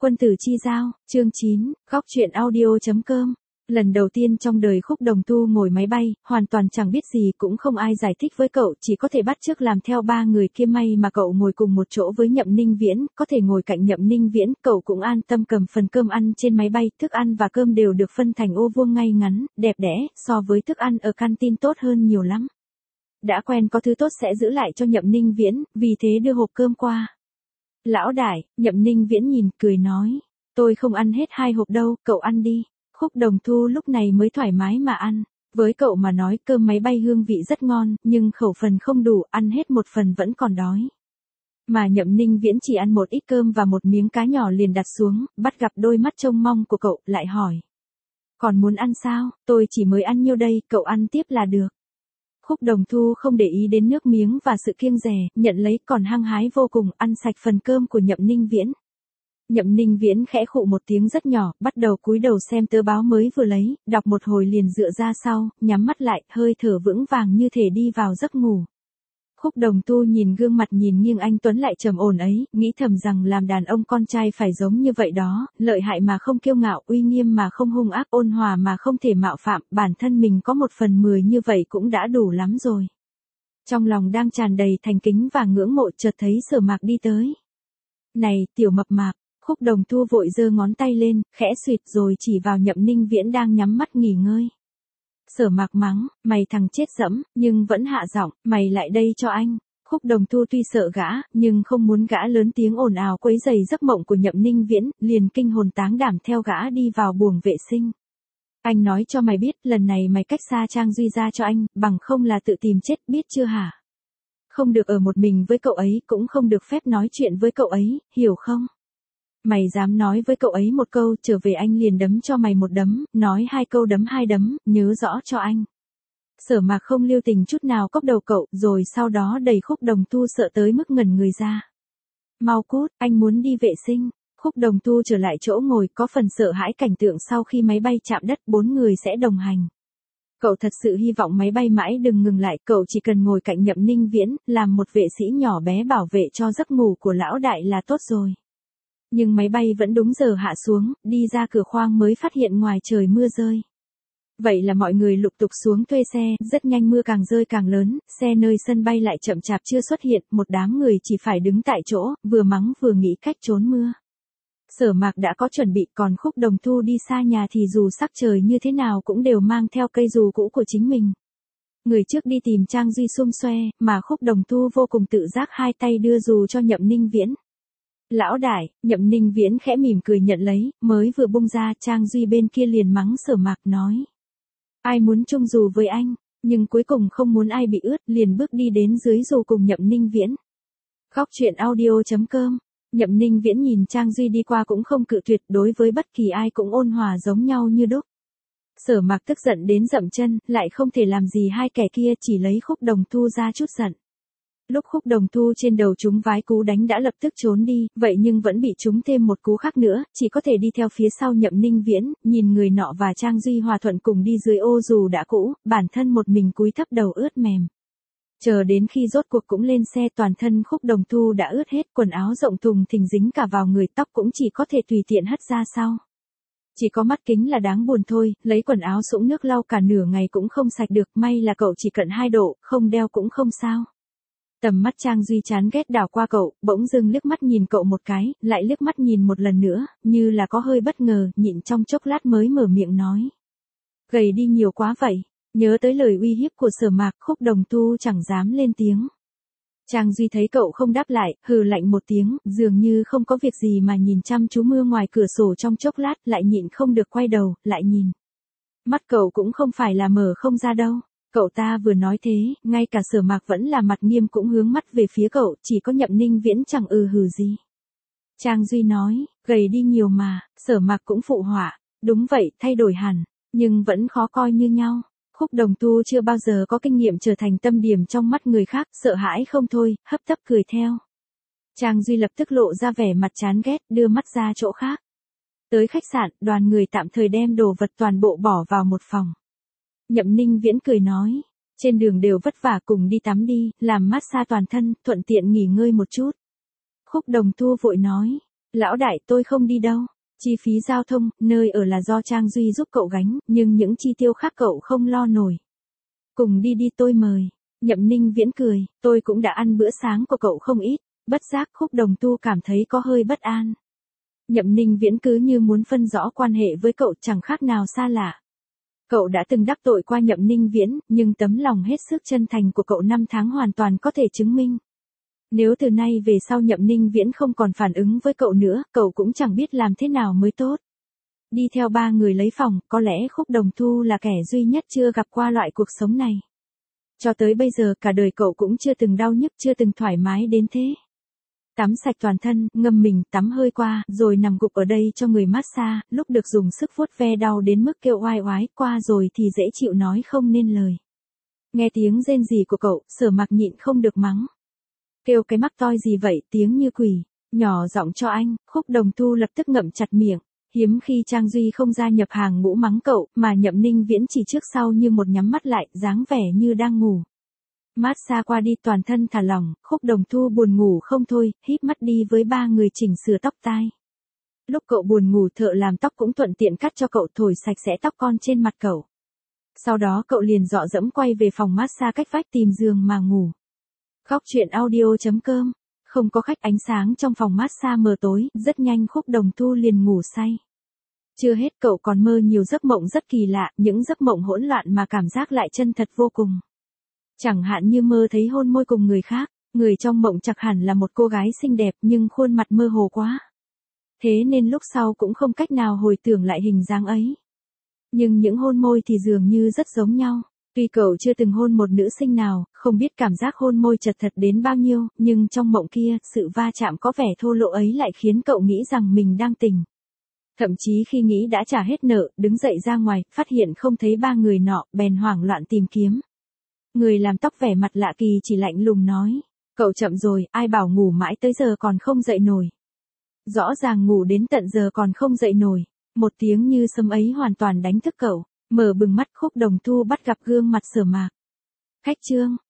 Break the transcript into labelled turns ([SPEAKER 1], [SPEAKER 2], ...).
[SPEAKER 1] Quân tử chi giao, chương 9, góc truyện audio.com. Lần đầu tiên trong đời Khúc Đồng Tu ngồi máy bay, hoàn toàn chẳng biết gì, cũng không ai giải thích với cậu, chỉ có thể bắt chước làm theo ba người kia. May mà cậu ngồi cùng một chỗ với Nhậm Ninh Viễn, có thể ngồi cạnh Nhậm Ninh Viễn, cậu cũng an tâm cầm phần cơm ăn trên máy bay. Thức ăn và cơm đều được phân thành ô vuông ngay ngắn, đẹp đẽ, so với thức ăn ở canteen tốt hơn nhiều lắm. Đã quen có thứ tốt sẽ giữ lại cho Nhậm Ninh Viễn, vì thế đưa hộp cơm qua. Lão đại, Nhậm Ninh Viễn nhìn, cười nói, tôi không ăn hết 2 hộp đâu, cậu ăn đi. Khúc Đồng Tu lúc này mới thoải mái mà ăn. Với cậu mà nói, cơm máy bay hương vị rất ngon, nhưng khẩu phần không đủ, ăn hết một phần vẫn còn đói. Mà Nhậm Ninh Viễn chỉ ăn một ít cơm và một miếng cá nhỏ liền đặt xuống, bắt gặp đôi mắt trông mong của cậu, lại hỏi. Còn muốn ăn sao, tôi chỉ mới ăn nhiêu đây, cậu ăn tiếp là được. Khúc Đồng Thu không để ý đến nước miếng và sự kiêng dè, nhận lấy, còn hăng hái vô cùng, ăn sạch phần cơm của Nhậm Ninh Viễn. Nhậm Ninh Viễn khẽ khụ một tiếng rất nhỏ, bắt đầu cúi đầu xem tờ báo mới vừa lấy, đọc một hồi liền dựa ra sau, nhắm mắt lại, hơi thở vững vàng như thể đi vào giấc ngủ. Khúc Đồng Tu nhìn gương mặt nhìn nghiêng anh tuấn lại trầm ổn ấy, nghĩ thầm rằng làm đàn ông con trai phải giống như vậy đó, lợi hại mà không kiêu ngạo, uy nghiêm mà không hung ác, ôn hòa mà không thể mạo phạm, bản thân mình có 1/10 như vậy cũng đã đủ lắm rồi. Trong lòng đang tràn đầy thành kính và ngưỡng mộ, chợt thấy Sở Mạc đi tới. Này, tiểu mập mạp. Khúc Đồng Tu vội giơ ngón tay lên, khẽ xuyệt rồi chỉ vào Nhậm Ninh Viễn đang nhắm mắt nghỉ ngơi. Sở Mạc mắng, mày thằng chết dẫm, nhưng vẫn hạ giọng, mày lại đây cho anh. Khúc Đồng Tu tuy sợ gã, nhưng không muốn gã lớn tiếng ồn ào quấy rầy giấc mộng của Nhậm Ninh Viễn, liền kinh hồn táng đảm theo gã đi vào buồng vệ sinh. Anh nói cho mày biết, lần này mày cách xa Trang Duy ra cho anh, bằng không là tự tìm chết, biết chưa hả? Không được ở một mình với cậu ấy, cũng không được phép nói chuyện với cậu ấy, hiểu không? Mày dám nói với cậu ấy một câu, trở về anh liền đấm cho mày một đấm, nói 2 câu đấm 2 đấm, nhớ rõ cho anh. Sở Mạc không lưu tình chút nào cốc đầu cậu, rồi sau đó đẩy Khúc Đồng Tu sợ tới mức ngẩn người ra. Mau cút, anh muốn đi vệ sinh. Khúc Đồng Tu trở lại chỗ ngồi, có phần sợ hãi cảnh tượng sau khi máy bay chạm đất 4 người sẽ đồng hành. Cậu thật sự hy vọng máy bay mãi đừng ngừng lại, cậu chỉ cần ngồi cạnh Nhậm Ninh Viễn, làm một vệ sĩ nhỏ bé bảo vệ cho giấc ngủ của lão đại là tốt rồi. Nhưng máy bay vẫn đúng giờ hạ xuống, đi ra cửa khoang mới phát hiện ngoài trời mưa rơi. Vậy là mọi người lục tục xuống thuê xe, rất nhanh mưa càng rơi càng lớn, xe nơi sân bay lại chậm chạp chưa xuất hiện, một đám người chỉ phải đứng tại chỗ, vừa mắng vừa nghĩ cách trốn mưa. Sở Mạc đã có chuẩn bị, còn Khúc Đồng Tu đi xa nhà thì dù sắc trời như thế nào cũng đều mang theo cây dù cũ của chính mình. Người trước đi tìm Trang Duy xum xoe, mà Khúc Đồng Tu vô cùng tự giác hai tay đưa dù cho Nhậm Ninh Viễn. Lão đại, Nhậm Ninh Viễn khẽ mỉm cười nhận lấy, mới vừa bung ra, Trang Duy bên kia liền mắng Sở Mạc nói. Ai muốn chung dù với anh, nhưng cuối cùng không muốn ai bị ướt, liền bước đi đến dưới dù cùng Nhậm Ninh Viễn. Góc truyện audio.com. Nhậm Ninh Viễn nhìn Trang Duy đi qua cũng không cự tuyệt, đối với bất kỳ ai cũng ôn hòa giống nhau như đúc. Sở Mạc tức giận đến dậm chân, lại không thể làm gì hai kẻ kia, chỉ lấy Khúc Đồng Tu ra chút giận. Lúc Khúc Đồng Tu trên đầu chúng vái cú đánh đã lập tức trốn đi, vậy nhưng vẫn bị chúng thêm một cú khác nữa, chỉ có thể đi theo phía sau Nhậm Ninh Viễn, nhìn người nọ và Trang Duy hòa thuận cùng đi dưới ô dù đã cũ, bản thân một mình cúi thấp đầu ướt mềm. Chờ đến khi rốt cuộc cũng lên xe, toàn thân Khúc Đồng Tu đã ướt hết, quần áo rộng thùng thình dính cả vào người, tóc cũng chỉ có thể tùy tiện hất ra sau. Chỉ có mắt kính là đáng buồn thôi, lấy quần áo sũng nước lau cả nửa ngày cũng không sạch được, may là cậu chỉ cận 2 độ, không đeo cũng không sao. Tầm mắt Trang Duy chán ghét đảo qua cậu, bỗng dưng liếc mắt nhìn cậu một cái, lại liếc mắt nhìn một lần nữa, như là có hơi bất ngờ, nhịn trong chốc lát mới mở miệng nói. Gầy đi nhiều quá vậy. Nhớ tới lời uy hiếp của Sở Mạc, Khúc Đồng Tu chẳng dám lên tiếng. Trang Duy thấy cậu không đáp lại, hừ lạnh một tiếng, dường như không có việc gì mà nhìn chăm chú mưa ngoài cửa sổ trong chốc lát, lại nhịn không được quay đầu, lại nhìn. Mắt cậu cũng không phải là mở không ra đâu. Cậu ta vừa nói thế, ngay cả Sở Mạc vẫn là mặt nghiêm cũng hướng mắt về phía cậu, chỉ có Nhậm Ninh Viễn chẳng hừ gì. Trang Duy nói, gầy đi nhiều mà, Sở Mạc cũng phụ họa, đúng vậy, thay đổi hẳn, nhưng vẫn khó coi như nhau. Khúc Đồng Tu chưa bao giờ có kinh nghiệm trở thành tâm điểm trong mắt người khác, sợ hãi không thôi, hấp tấp cười theo. Trang Duy lập tức lộ ra vẻ mặt chán ghét, đưa mắt ra chỗ khác. Tới khách sạn, đoàn người tạm thời đem đồ vật toàn bộ bỏ vào một phòng. Nhậm Ninh Viễn cười nói, trên đường đều vất vả, cùng đi tắm đi, làm massage toàn thân, thuận tiện nghỉ ngơi một chút. Khúc Đồng Tu vội nói, Lão đại, tôi không đi đâu. Chi phí giao thông, nơi ở là do Trang Duy giúp cậu gánh, nhưng những chi tiêu khác cậu không lo nổi. Cùng đi đi tôi mời. Nhậm Ninh Viễn cười, tôi cũng đã ăn bữa sáng của cậu không ít, bất giác Khúc Đồng Tu cảm thấy có hơi bất an. Nhậm Ninh Viễn cứ như muốn phân rõ quan hệ với cậu chẳng khác nào xa lạ. Cậu đã từng đắc tội qua Nhậm Ninh Viễn, nhưng tấm lòng hết sức chân thành của cậu 5 tháng hoàn toàn có thể chứng minh. Nếu từ nay về sau Nhậm Ninh Viễn không còn phản ứng với cậu nữa, cậu cũng chẳng biết làm thế nào mới tốt. Đi theo 3 người lấy phòng, có lẽ Khúc Đồng Tu là kẻ duy nhất chưa gặp qua loại cuộc sống này. Cho tới bây giờ cả đời cậu cũng chưa từng đau nhức, chưa từng thoải mái đến thế. Tắm sạch toàn thân, ngâm mình, tắm hơi qua, rồi nằm gục ở đây cho người massage, lúc được dùng sức vuốt ve đau đến mức kêu oai oái, qua rồi thì dễ chịu nói không nên lời. Nghe tiếng rên rỉ của cậu, Sở Mặc nhịn không được mắng. Kêu cái mắc toi gì vậy, tiếng như quỷ, nhỏ giọng cho anh. Khúc Đồng Tu lập tức ngậm chặt miệng. Hiếm khi Trang Duy không gia nhập hàng ngũ mắng cậu, mà Nhậm Ninh Viễn chỉ trước sau như một nhắm mắt lại, dáng vẻ như đang ngủ. Massage qua đi toàn thân thả lỏng, Khúc Đồng Tu buồn ngủ không thôi, híp mắt đi với 3 người chỉnh sửa tóc tai. Lúc cậu buồn ngủ thợ làm tóc cũng thuận tiện cắt cho cậu, thổi sạch sẽ tóc con trên mặt cậu. Sau đó cậu liền dọ dẫm quay về phòng massage cách vách tìm giường mà ngủ. Góc truyện audio.com. Không có khách, ánh sáng trong phòng massage mờ tối, rất nhanh Khúc Đồng Tu liền ngủ say. Chưa hết cậu còn mơ nhiều giấc mộng rất kỳ lạ, những giấc mộng hỗn loạn mà cảm giác lại chân thật vô cùng. Chẳng hạn như mơ thấy hôn môi cùng người khác, người trong mộng chắc hẳn là một cô gái xinh đẹp nhưng khuôn mặt mơ hồ quá. Thế nên lúc sau cũng không cách nào hồi tưởng lại hình dáng ấy. Nhưng những hôn môi thì dường như rất giống nhau. Tuy cậu chưa từng hôn một nữ sinh nào, không biết cảm giác hôn môi chật thật đến bao nhiêu, nhưng trong mộng kia, sự va chạm có vẻ thô lỗ ấy lại khiến cậu nghĩ rằng mình đang tỉnh. Thậm chí khi nghĩ đã trả hết nợ, đứng dậy ra ngoài, phát hiện không thấy 3 người nọ, bèn hoảng loạn tìm kiếm. Người làm tóc vẻ mặt lạ kỳ chỉ lạnh lùng nói, cậu chậm rồi, ai bảo ngủ mãi tới giờ còn không dậy nổi. Rõ ràng ngủ đến tận giờ còn không dậy nổi, một tiếng như sấm ấy hoàn toàn đánh thức cậu. Mở bừng mắt Khúc Đồng Tu bắt gặp gương mặt Sở Mạc. Khách Trương,